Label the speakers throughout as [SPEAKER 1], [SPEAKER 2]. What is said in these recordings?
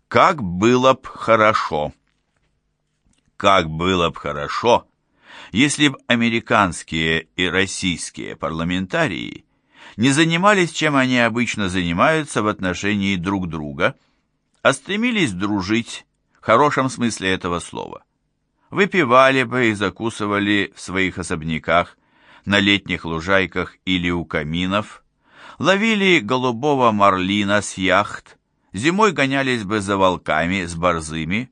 [SPEAKER 1] Как было б хорошо. Как было б хорошо, если б американские и российские парламентарии не занимались, чем они обычно занимаются в отношении друг друга, а стремились дружить, в хорошем смысле этого слова. Выпивали бы и закусывали в своих особняках, на летних лужайках или у каминов, ловили голубого марлина с яхт, зимой гонялись бы за волками с борзыми.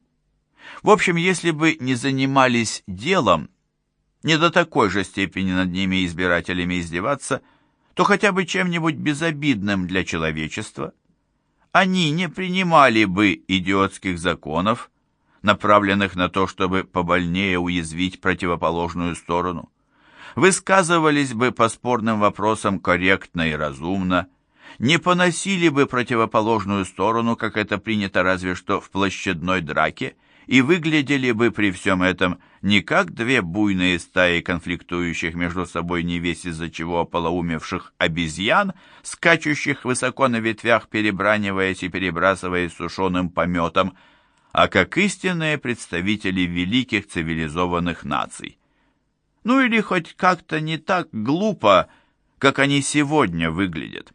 [SPEAKER 1] В общем, если бы не занимались делом, не до такой же степени над ними избирателями издеваться, то хотя бы чем-нибудь безобидным для человечества, они не принимали бы идиотских законов, направленных на то, чтобы побольнее уязвить противоположную сторону, высказывались бы по спорным вопросам корректно и разумно, не поносили бы противоположную сторону, как это принято разве что в площадной драке, и выглядели бы при всем этом не как две буйные стаи конфликтующих между собой невесть из-за чего ополоумевших обезьян, скачущих высоко на ветвях, перебраниваясь и перебрасываясь сушеным пометом, а как истинные представители великих цивилизованных наций. Ну или хоть как-то не так глупо, как они сегодня выглядят.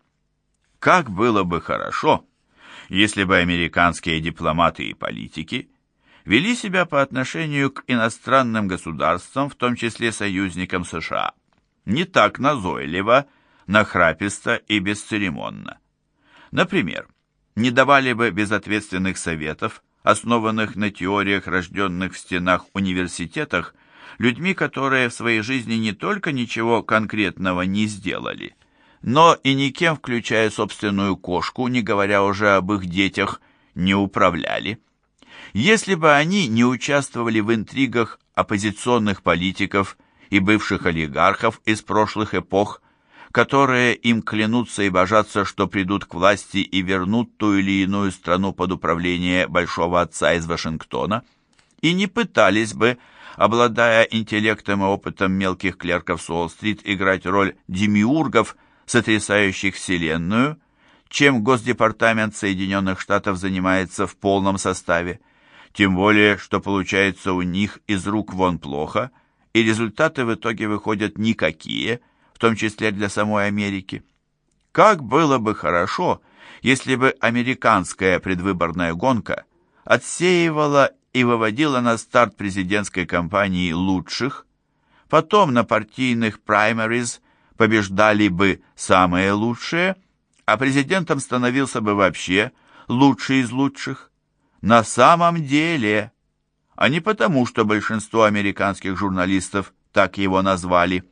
[SPEAKER 1] Как было бы хорошо, если бы американские дипломаты и политики вели себя по отношению к иностранным государствам, в том числе союзникам США, не так назойливо, нахраписто и бесцеремонно. Например, не давали бы безответственных советов, основанных на теориях, рожденных в стенах университетах, людьми, которые в своей жизни не только ничего конкретного не сделали, но и никем, включая собственную кошку, не говоря уже об их детях, не управляли. Если бы они не участвовали в интригах оппозиционных политиков и бывших олигархов из прошлых эпох, которые им клянутся и божатся, что придут к власти и вернут ту или иную страну под управление большого отца из Вашингтона, и не пытались бы, обладая интеллектом и опытом мелких клерков с Уолл-стрит, играть роль демиургов, сотрясающих вселенную, чем Госдепартамент Соединенных Штатов занимается в полном составе, тем более, что получается у них из рук вон плохо, и результаты в итоге выходят никакие, в том числе для самой Америки. Как было бы хорошо, если бы американская предвыборная гонка отсеивала и выводила на старт президентской кампании лучших, потом на партийных праймериз побеждали бы самые лучшие, а президентом становился бы вообще лучший из лучших. На самом деле, а не потому, что большинство американских журналистов так его назвали.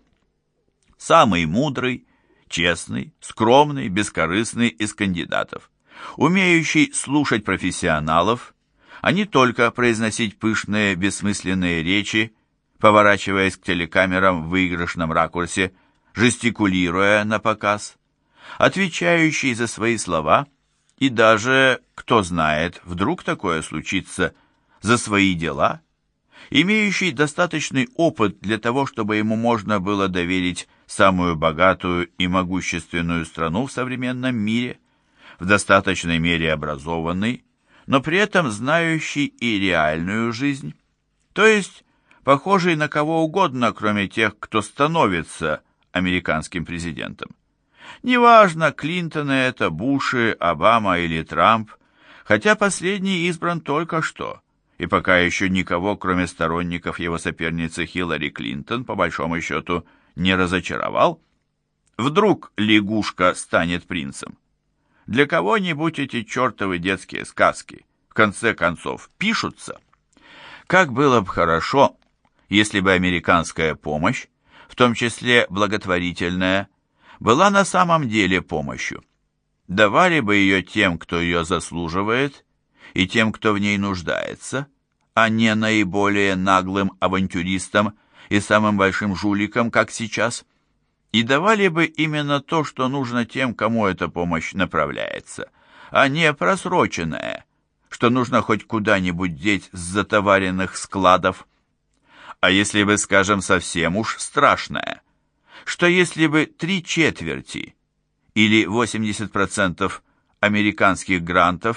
[SPEAKER 1] Самый мудрый, честный, скромный, бескорыстный из кандидатов, умеющий слушать профессионалов, а не только произносить пышные бессмысленные речи, поворачиваясь к телекамерам в выигрышном ракурсе, жестикулируя на показ, отвечающий за свои слова и даже, кто знает, вдруг такое случится, за свои дела, имеющий достаточный опыт для того, чтобы ему можно было доверить самую богатую и могущественную страну в современном мире, в достаточной мере образованный, но при этом знающий и реальную жизнь, то есть похожий на кого угодно, кроме тех, кто становится американским президентом. Неважно, Клинтоны это, Буши, Обама или Трамп, хотя последний избран только что, и пока еще никого, кроме сторонников его соперницы Хиллари Клинтон, по большому счету, не разочаровал. Вдруг лягушка станет принцем? Для кого-нибудь эти чертовы детские сказки, в конце концов, пишутся. Как было бы хорошо, если бы американская помощь, в том числе благотворительная, была на самом деле помощью. Давали бы ее тем, кто ее заслуживает, и тем, кто в ней нуждается, а не наиболее наглым авантюристам и самым большим жуликам, как сейчас. И давали бы именно то, что нужно тем, кому эта помощь направляется, а не просроченное, что нужно хоть куда-нибудь деть с затоваренных складов. А если бы, скажем, совсем уж страшное, что если бы 3/4 или 80% американских грантов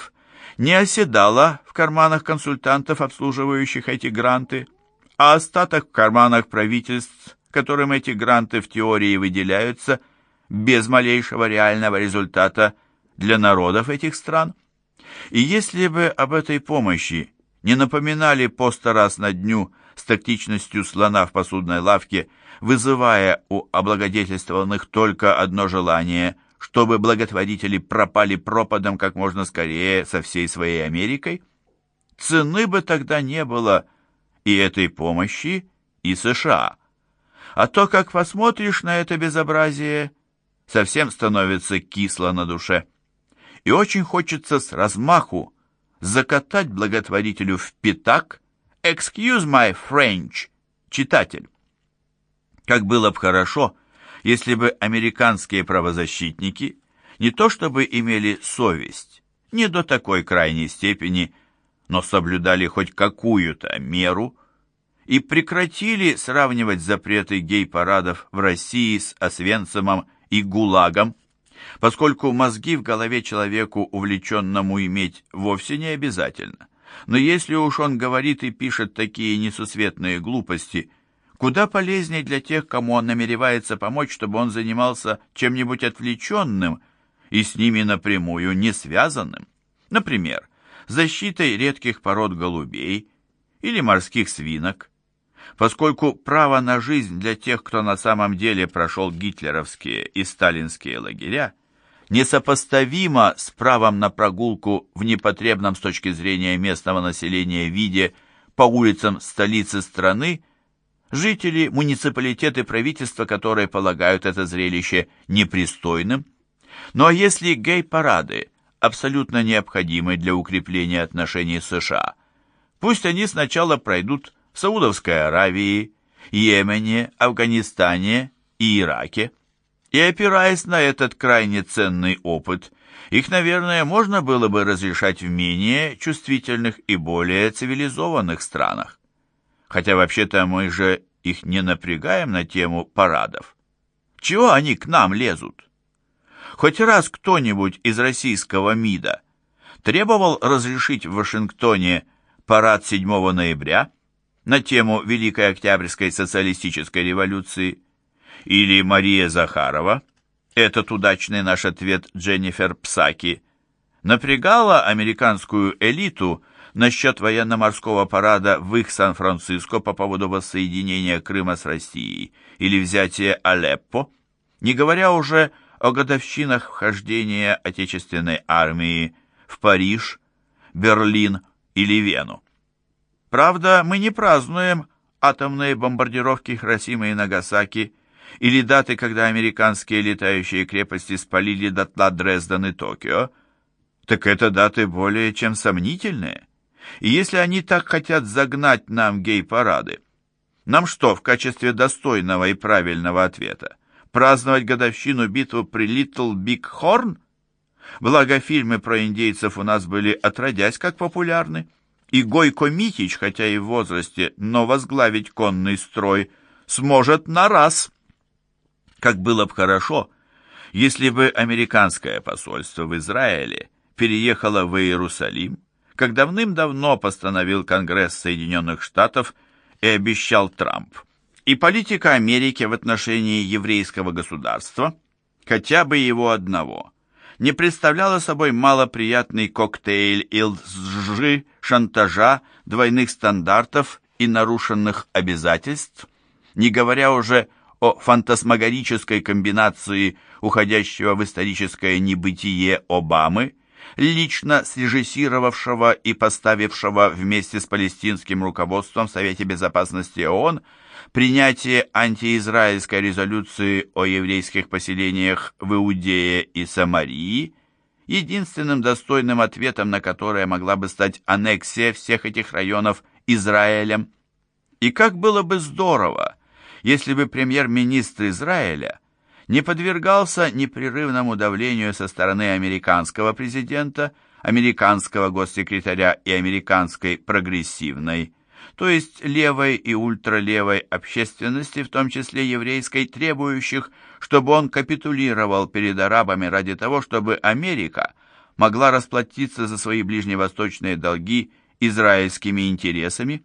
[SPEAKER 1] не оседала в карманах консультантов, обслуживающих эти гранты, а остаток в карманах правительств, которым эти гранты в теории выделяются, без малейшего реального результата для народов этих стран. И если бы об этой помощи не напоминали по 100 раз на дню с тактичностью слона в посудной лавке, вызывая у облагодетельствованных только одно желание, чтобы благотворители пропали пропадом как можно скорее со всей своей Америкой, цены бы тогда не было и этой помощи, и США. А то, как посмотришь на это безобразие, совсем становится кисло на душе. И очень хочется с размаху закатать благотворителю в пятак «Excuse my French», читатель. Как было бы хорошо, если бы американские правозащитники не то чтобы имели совесть, не до такой крайней степени, но соблюдали хоть какую-то меру и прекратили сравнивать запреты гей-парадов в России с Освенцимом и ГУЛАГом, поскольку мозги в голове человеку, увлеченному, иметь вовсе не обязательно. Но если уж он говорит и пишет такие несусветные глупости, куда полезнее для тех, кому он намеревается помочь, чтобы он занимался чем-нибудь отвлеченным и с ними напрямую не связанным. Например, защитой редких пород голубей или морских свинок, поскольку право на жизнь для тех, кто на самом деле прошел гитлеровские и сталинские лагеря, несопоставимо с правом на прогулку в непотребном с точки зрения местного населения виде по улицам столицы страны, жители, муниципалитеты, правительства, которые полагают это зрелище непристойным. Ну а если гей-парады абсолютно необходимы для укрепления отношений с США, пусть они сначала пройдут в Саудовской Аравии, Йемене, Афганистане и Ираке. И опираясь на этот крайне ценный опыт, их, наверное, можно было бы разрешать в менее чувствительных и более цивилизованных странах. Хотя вообще-то мы же их не напрягаем на тему парадов. Чего они к нам лезут? Хоть раз кто-нибудь из российского МИДа требовал разрешить в Вашингтоне парад 7 ноября на тему Великой Октябрьской социалистической революции? Или Мария Захарова, этот удачный наш ответ Дженнифер Псаки, напрягала американскую элиту насчет военно-морского парада в их Сан-Франциско по поводу воссоединения Крыма с Россией или взятия Алеппо, не говоря уже о годовщинах вхождения Отечественной армии в Париж, Берлин или Вену. Правда, мы не празднуем атомные бомбардировки Хиросимы и Нагасаки или даты, когда американские летающие крепости спалили дотла Дрезден и Токио, так это даты более чем сомнительные. И если они так хотят загнать нам гей-парады, нам что, в качестве достойного и правильного ответа, праздновать годовщину битвы при Литл Биг Хорн? Благо, фильмы про индейцев у нас были отродясь как популярны, и Гойко Митич, хотя и в возрасте, но возглавить конный строй сможет на раз. Как было бы хорошо, если бы американское посольство в Израиле переехало в Иерусалим, как давным-давно постановил Конгресс Соединенных Штатов и обещал Трамп. И политика Америки в отношении еврейского государства, хотя бы его одного, не представляла собой малоприятный коктейль из лжи, шантажа, двойных стандартов и нарушенных обязательств, не говоря уже о фантасмагорической комбинации уходящего в историческое небытие Обамы, лично срежиссировавшего и поставившего вместе с палестинским руководством в Совете Безопасности ООН принятие антиизраильской резолюции о еврейских поселениях в Иудее и Самарии, единственным достойным ответом на которое могла бы стать аннексия всех этих районов Израилем. И как было бы здорово, если бы премьер-министр Израиля не подвергался непрерывному давлению со стороны американского президента, американского госсекретаря и американской прогрессивной, то есть левой и ультралевой общественности, в том числе еврейской, требующих, чтобы он капитулировал перед арабами ради того, чтобы Америка могла расплатиться за свои ближневосточные долги израильскими интересами?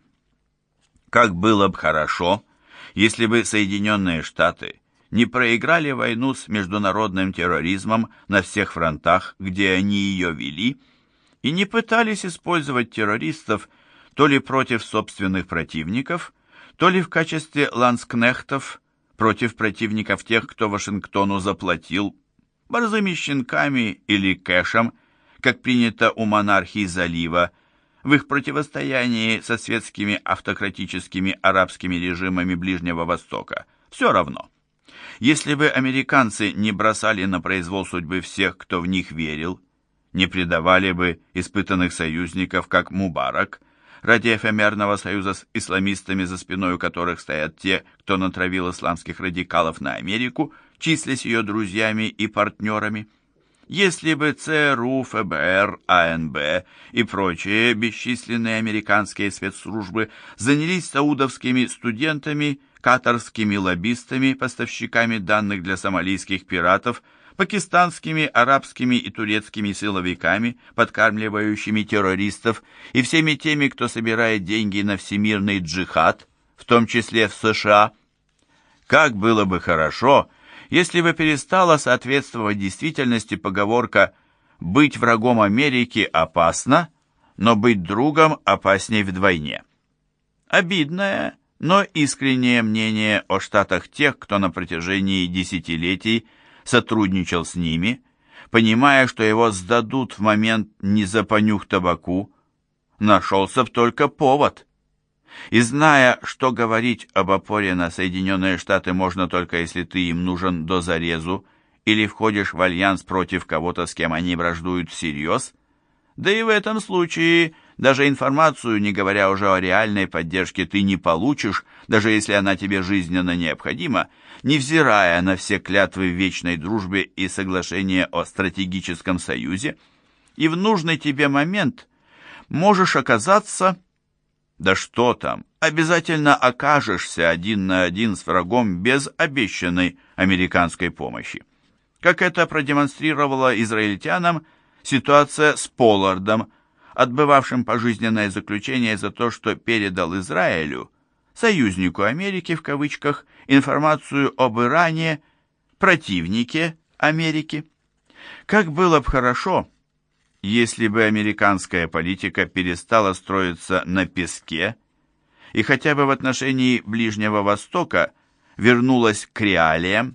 [SPEAKER 1] Как было бы хорошо, если бы Соединенные Штаты не проиграли войну с международным терроризмом на всех фронтах, где они ее вели, и не пытались использовать террористов то ли против собственных противников, то ли в качестве ланскнехтов против противников тех, кто Вашингтону заплатил, борзыми щенками или кэшем, как принято у монархий залива, в их противостоянии со светскими автократическими арабскими режимами Ближнего Востока. Все равно. Если бы американцы не бросали на произвол судьбы всех, кто в них верил, не предавали бы испытанных союзников, как Мубарак, ради эфемерного союза с исламистами, за спиной у которых стоят те, кто натравил исламских радикалов на Америку, числясь ее друзьями и партнерами. Если бы ЦРУ, ФБР, АНБ и прочие бесчисленные американские спецслужбы занялись саудовскими студентами, катарскими лоббистами, поставщиками данных для сомалийских пиратов, пакистанскими, арабскими и турецкими силовиками, подкармливающими террористов, и всеми теми, кто собирает деньги на всемирный джихад, в том числе в США. Как было бы хорошо, если бы перестала соответствовать действительности поговорка «быть врагом Америки опасно, но быть другом опасней вдвойне». Обидное, но искреннее мнение о Штатах тех, кто на протяжении десятилетий сотрудничал с ними, понимая, что его сдадут в момент не за понюх табаку, нашелся б только повод. И зная, что говорить об опоре на Соединенные Штаты можно только если ты им нужен до зарезу или входишь в альянс против кого-то, с кем они враждуют всерьез, да и в этом случае даже информацию, не говоря уже о реальной поддержке, ты не получишь, даже если она тебе жизненно необходима, невзирая на все клятвы в вечной дружбе и соглашения о стратегическом союзе, и в нужный тебе момент можешь оказаться, да что там, обязательно окажешься один на один с врагом без обещанной американской помощи. Как это продемонстрировала израильтянам ситуация с Поллардом, отбывавшим пожизненное заключение за то, что передал Израилю, союзнику Америки в кавычках, информацию об Иране, противнике Америки. Как было бы хорошо, если бы американская политика перестала строиться на песке и хотя бы в отношении Ближнего Востока вернулась к реалиям.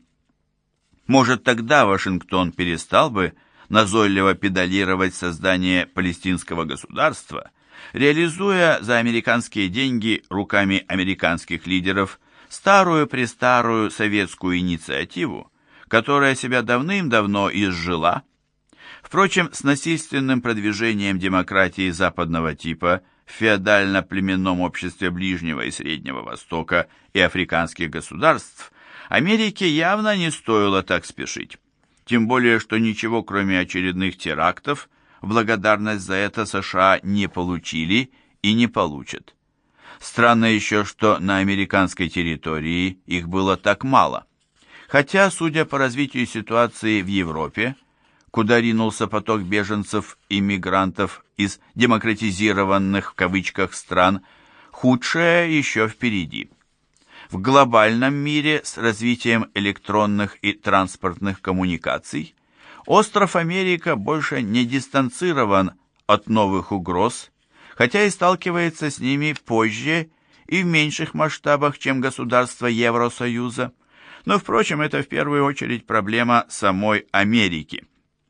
[SPEAKER 1] Может, тогда Вашингтон перестал бы назойливо педалировать создание палестинского государства, реализуя за американские деньги руками американских лидеров старую-престарую советскую инициативу, которая себя давным-давно изжила. Впрочем, с насильственным продвижением демократии западного типа в феодально-племенном обществе Ближнего и Среднего Востока и африканских государств Америке явно не стоило так спешить. Тем более, что ничего, кроме очередных терактов, в благодарность за это США не получили и не получат. Странно еще, что на американской территории их было так мало. Хотя, судя по развитию ситуации в Европе, куда ринулся поток беженцев и мигрантов из демократизированных в кавычках стран, худшее еще впереди. В глобальном мире с развитием электронных и транспортных коммуникаций остров Америка больше не дистанцирован от новых угроз, хотя и сталкивается с ними позже и в меньших масштабах, чем государства Евросоюза. Но, впрочем, это в первую очередь проблема самой Америки.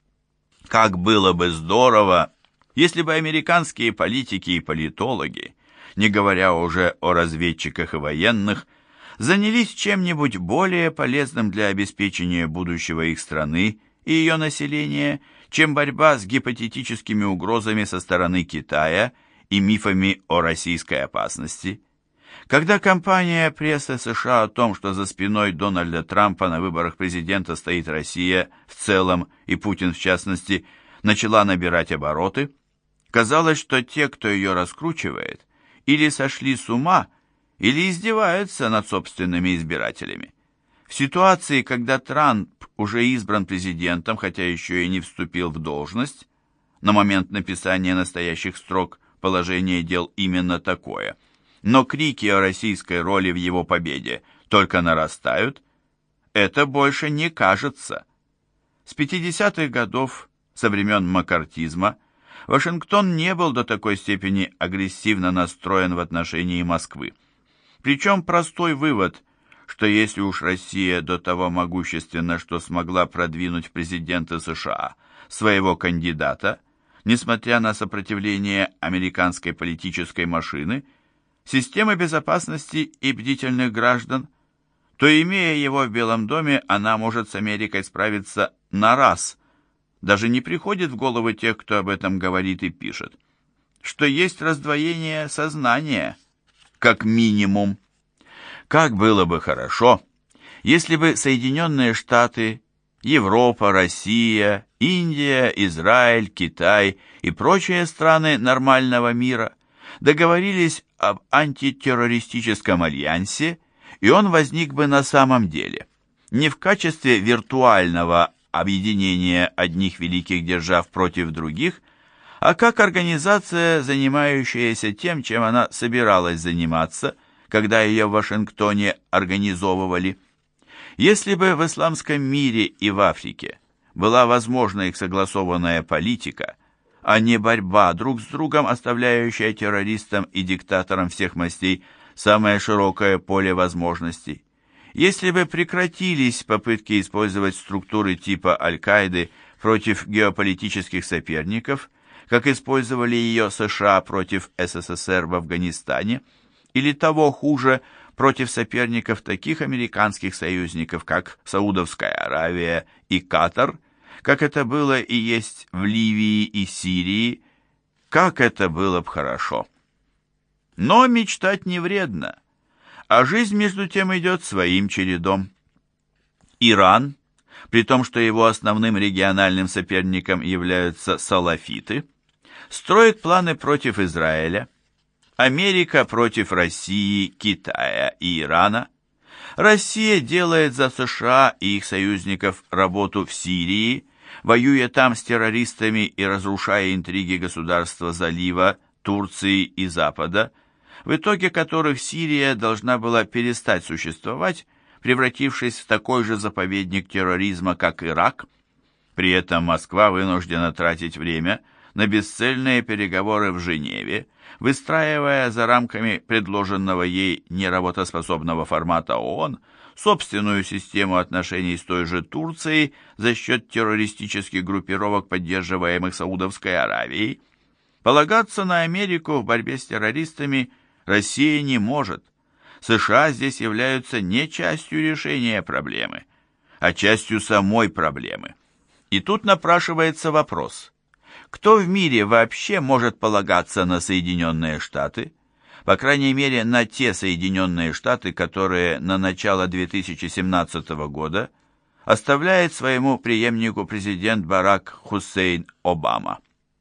[SPEAKER 1] Как было бы здорово, если бы американские политики и политологи, не говоря уже о разведчиках и военных, занялись чем-нибудь более полезным для обеспечения будущего их страны и ее населения, чем борьба с гипотетическими угрозами со стороны Китая и мифами о российской опасности. Когда кампания прессы США о том, что за спиной Дональда Трампа на выборах президента стоит Россия в целом и Путин в частности, начала набирать обороты, казалось, что те, кто ее раскручивает, или сошли с ума, или издеваются над собственными избирателями. В ситуации, когда Трамп уже избран президентом, хотя еще и не вступил в должность, На момент написания настоящих строк положение дел именно такое. Но крики о российской роли в его победе только нарастают. Это больше не кажется. С 50-х годов, со времен маккартизма, Вашингтон не был до такой степени агрессивно настроен в отношении Москвы. Причем простой вывод, что если уж Россия до того могущественна, что смогла продвинуть в президенты США своего кандидата, несмотря на сопротивление американской политической машины, системы безопасности и бдительных граждан, то, имея его в Белом доме, она может с Америкой справиться на раз. Даже не приходит в голову тех, кто об этом говорит и пишет, что есть раздвоение сознания, как минимум. Как было бы хорошо, если бы Соединенные Штаты, Европа, Россия, Индия, Израиль, Китай и прочие страны нормального мира договорились об антитеррористическом альянсе, и он возник бы на самом деле, не в качестве виртуального объединения одних великих держав против других, а как организация, занимающаяся тем, чем она собиралась заниматься, когда ее в Вашингтоне организовывали. Если бы в исламском мире и в Африке была возможна их согласованная политика, а не борьба друг с другом, оставляющая террористам и диктаторам всех мастей самое широкое поле возможностей, если бы прекратились попытки использовать структуры типа Аль-Каиды против геополитических соперников, как использовали ее США против СССР в Афганистане, или того хуже, против соперников таких американских союзников, как Саудовская Аравия и Катар, как это было и есть в Ливии и Сирии, как это было бы хорошо. Но мечтать не вредно, а жизнь между тем идет своим чередом. Иран, при том, что его основным региональным соперником являются салафиты, строит планы против Израиля, Америка против России, Китая и Ирана. Россия делает за США и их союзников работу в Сирии, воюя там с террористами и разрушая интриги государства Залива, Турции и Запада, в итоге которых Сирия должна была перестать существовать, превратившись в такой же заповедник терроризма, как Ирак. При этом Москва вынуждена тратить время на бесцельные переговоры в Женеве, выстраивая за рамками предложенного ей неработоспособного формата ООН собственную систему отношений с той же Турцией за счет террористических группировок, поддерживаемых Саудовской Аравией. Полагаться на Америку в борьбе с террористами Россия не может. США здесь являются не частью решения проблемы, а частью самой проблемы. И тут напрашивается вопрос: кто в мире вообще может полагаться на Соединенные Штаты? По крайней мере, на те Соединенные Штаты, которые на начало 2017 года оставляет своему преемнику президент Барак Хусейн Обама.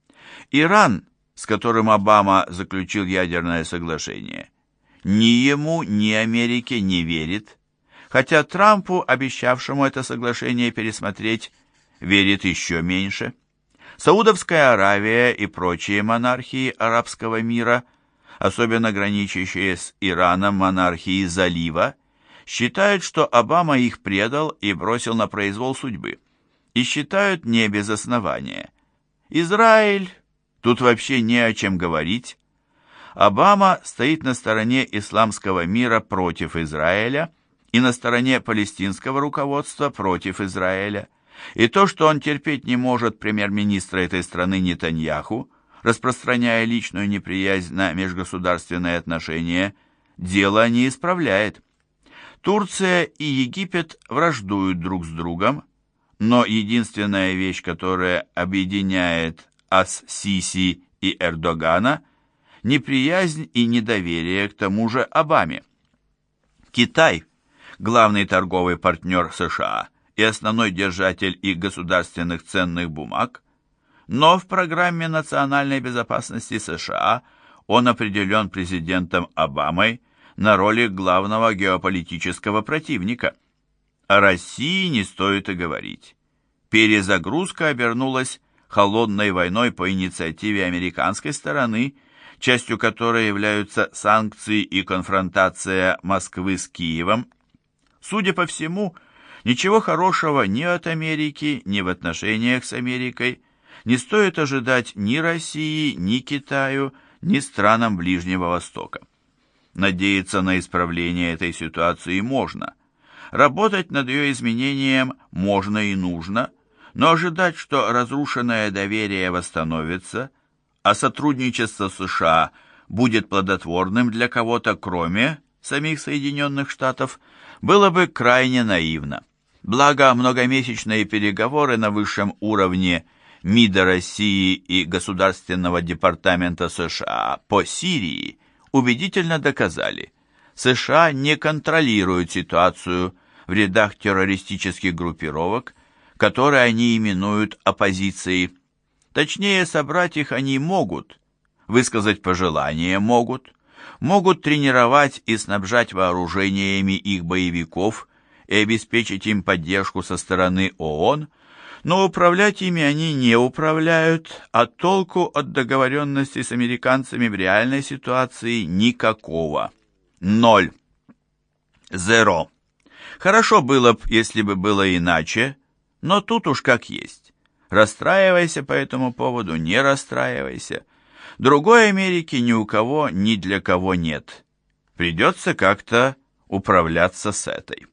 [SPEAKER 1] Иран, с которым Обама заключил ядерное соглашение, ни ему, ни Америке не верит, хотя Трампу, обещавшему это соглашение пересмотреть, верит еще меньше. Саудовская Аравия и прочие монархии арабского мира, особенно граничащие с Ираном монархии Залива, считают, что Обама их предал и бросил на произвол судьбы, и считают не без основания. Израиль, тут вообще не о чем говорить. Обама стоит на стороне исламского мира против Израиля и на стороне палестинского руководства против Израиля. И то, что он терпеть не может премьер-министра этой страны Нетаньяху, распространяя личную неприязнь на межгосударственные отношения, дело не исправляет. Турция и Египет враждуют друг с другом, но единственная вещь, которая объединяет ас-Сиси и Эрдогана – неприязнь и недоверие к тому же Обаме. Китай, главный торговый партнер США и основной держатель их государственных ценных бумаг, но в программе национальной безопасности США он определен президентом Обамой на роли главного геополитического противника. О России не стоит и говорить. Перезагрузка обернулась холодной войной по инициативе американской стороны, частью которой являются санкции и конфронтация Москвы с Киевом. Судя по всему, ничего хорошего ни от Америки, ни в отношениях с Америкой не стоит ожидать ни России, ни Китаю, ни странам Ближнего Востока. Надеяться на исправление этой ситуации можно. Работать над ее изменением можно и нужно, но ожидать, что разрушенное доверие восстановится, а сотрудничество США будет плодотворным для кого-то, кроме самих Соединенных Штатов, было бы крайне наивно. Благо, многомесячные переговоры на высшем уровне МИДа России и Государственного департамента США по Сирии убедительно доказали, США не контролируют ситуацию в рядах террористических группировок, которые они именуют оппозицией. Точнее, собрать их они могут, высказать пожелания могут тренировать и снабжать вооружениями их боевиков и обеспечить им поддержку со стороны ООН, но управлять ими они не управляют, а толку от договоренности с американцами в реальной ситуации никакого. Ноль. Зеро. Хорошо было бы, если бы было иначе, но тут уж как есть. Расстраивайся по этому поводу, не расстраивайся. Другой Америки ни у кого, ни для кого нет. Придется как-то управляться с этой.